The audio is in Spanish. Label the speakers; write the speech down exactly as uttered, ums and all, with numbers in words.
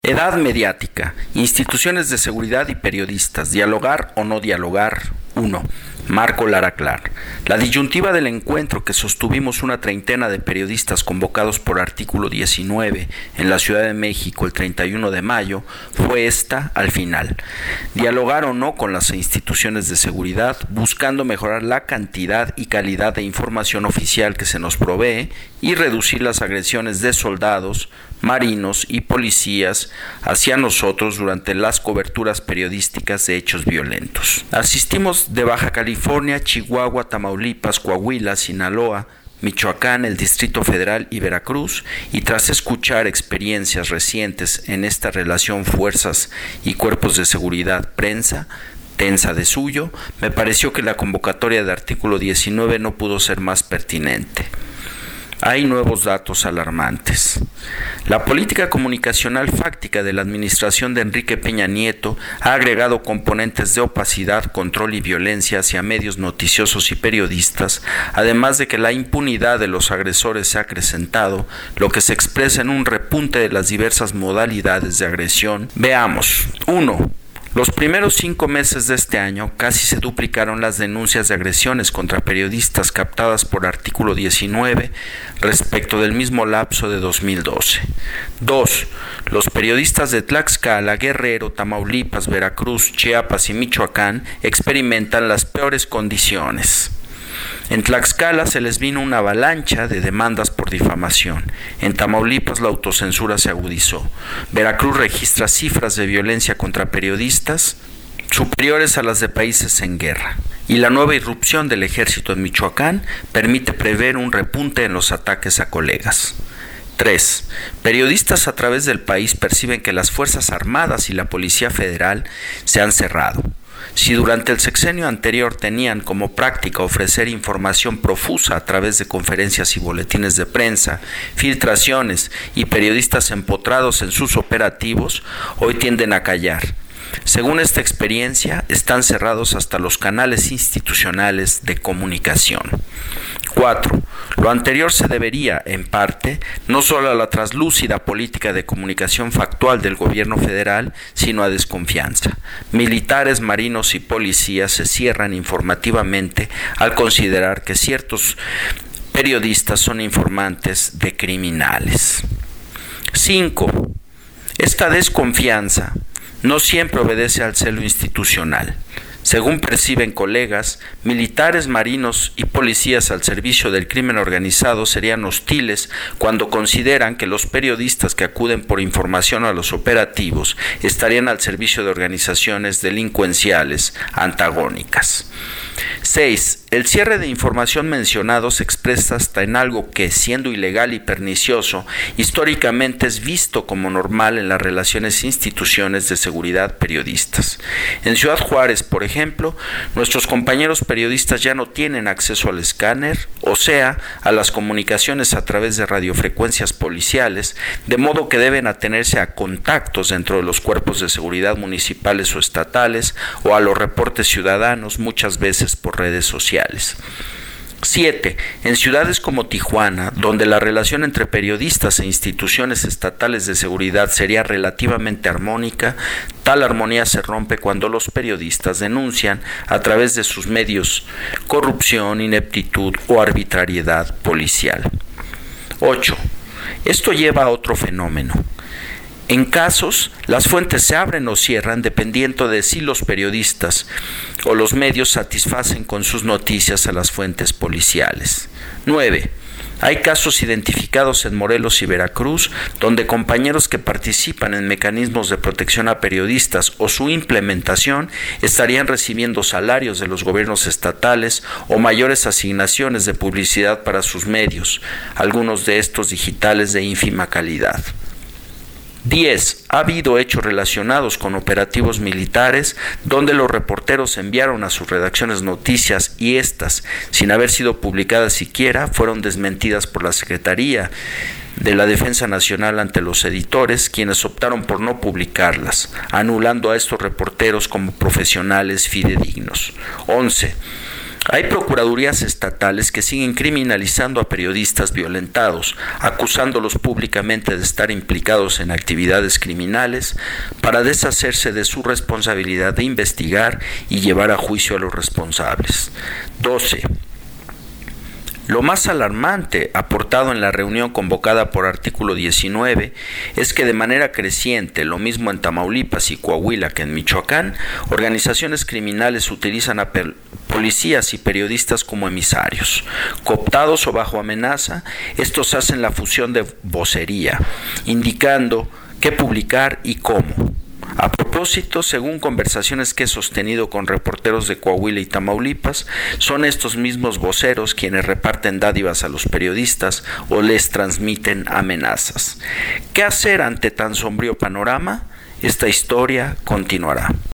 Speaker 1: Edad mediática, instituciones de seguridad y periodistas, dialogar o no dialogar. uno. Marco Lara Clar. La disyuntiva del encuentro que sostuvimos una treintena de periodistas convocados por artículo diecinueve en la Ciudad de México el treinta y uno de mayo fue esta al final. Dialogar o no con las instituciones de seguridad, buscando mejorar la cantidad y calidad de información oficial que se nos provee y reducir las agresiones de soldados, marinos y policías hacia nosotros durante las coberturas periodísticas de hechos violentos. Asistimos de Baja California, Chihuahua, Tamaulipas, Coahuila, Sinaloa, Michoacán, el Distrito Federal y Veracruz, y tras escuchar experiencias recientes en esta relación fuerzas y cuerpos de seguridad prensa, tensa de suyo, me pareció que la convocatoria de artículo diecinueve no pudo ser más pertinente. Hay nuevos datos alarmantes. La política comunicacional fáctica de la administración de Enrique Peña Nieto ha agregado componentes de opacidad, control y violencia hacia medios noticiosos y periodistas, además de que la impunidad de los agresores se ha acrecentado, lo que se expresa en un repunte de las diversas modalidades de agresión. Veamos. uno. Los primeros cinco meses de este año casi se duplicaron las denuncias de agresiones contra periodistas captadas por artículo diecinueve respecto del mismo lapso de dos mil doce. dos. Los periodistas de Tlaxcala, Guerrero, Tamaulipas, Veracruz, Chiapas y Michoacán experimentan las peores condiciones. En Tlaxcala se les vino una avalancha de demandas por difamación. En Tamaulipas la autocensura se agudizó. Veracruz registra cifras de violencia contra periodistas superiores a las de países en guerra. Y la nueva irrupción del ejército en Michoacán permite prever un repunte en los ataques a colegas. tres. Periodistas a través del país perciben que las Fuerzas Armadas y la Policía Federal se han cerrado. Si durante el sexenio anterior tenían como práctica ofrecer información profusa a través de conferencias y boletines de prensa, filtraciones y periodistas empotrados en sus operativos, hoy tienden a callar. Según esta experiencia, están cerrados hasta los canales institucionales de comunicación. cuatro. Lo anterior se debería, en parte, no solo a la traslúcida política de comunicación factual del gobierno federal, sino a desconfianza. Militares, marinos y policías se cierran informativamente al considerar que ciertos periodistas son informantes de criminales. cinco. Esta desconfianza no siempre obedece al celo institucional. Según perciben colegas, militares, marinos y policías al servicio del crimen organizado serían hostiles cuando consideran que los periodistas que acuden por información a los operativos estarían al servicio de organizaciones delincuenciales antagónicas. seis. El cierre de información mencionado se expresa hasta en algo que, siendo ilegal y pernicioso, históricamente es visto como normal en las relaciones instituciones de seguridad periodistas. En Ciudad Juárez, por ejemplo, nuestros compañeros periodistas ya no tienen acceso al escáner, o sea, a las comunicaciones a través de radiofrecuencias policiales, de modo que deben atenerse a contactos dentro de los cuerpos de seguridad municipales o estatales, o a los reportes ciudadanos, muchas veces por redes sociales. siete. En ciudades como Tijuana, donde la relación entre periodistas e instituciones estatales de seguridad sería relativamente armónica, tal armonía se rompe cuando los periodistas denuncian a través de sus medios corrupción, ineptitud o arbitrariedad policial. ocho. Esto lleva a otro fenómeno. En casos, las fuentes se abren o cierran dependiendo de si los periodistas o los medios satisfacen con sus noticias a las fuentes policiales. nueve. Hay casos identificados en Morelos y Veracruz donde compañeros que participan en mecanismos de protección a periodistas o su implementación estarían recibiendo salarios de los gobiernos estatales o mayores asignaciones de publicidad para sus medios, algunos de estos digitales de ínfima calidad. diez. Ha habido hechos relacionados con operativos militares donde los reporteros enviaron a sus redacciones noticias y éstas, sin haber sido publicadas siquiera, fueron desmentidas por la Secretaría de la Defensa Nacional ante los editores, quienes optaron por no publicarlas, anulando a estos reporteros como profesionales fidedignos. once. Hay procuradurías estatales que siguen criminalizando a periodistas violentados, acusándolos públicamente de estar implicados en actividades criminales para deshacerse de su responsabilidad de investigar y llevar a juicio a los responsables. doce. Lo más alarmante aportado en la reunión convocada por artículo diecinueve es que de manera creciente, lo mismo en Tamaulipas y Coahuila que en Michoacán, organizaciones criminales utilizan a policías y periodistas como emisarios. Cooptados o bajo amenaza, estos hacen la fusión de vocería, indicando qué publicar y cómo. A propósito, según conversaciones que he sostenido con reporteros de Coahuila y Tamaulipas, son estos mismos voceros quienes reparten dádivas a los periodistas o les transmiten amenazas. ¿Qué hacer ante tan sombrío panorama? Esta historia continuará.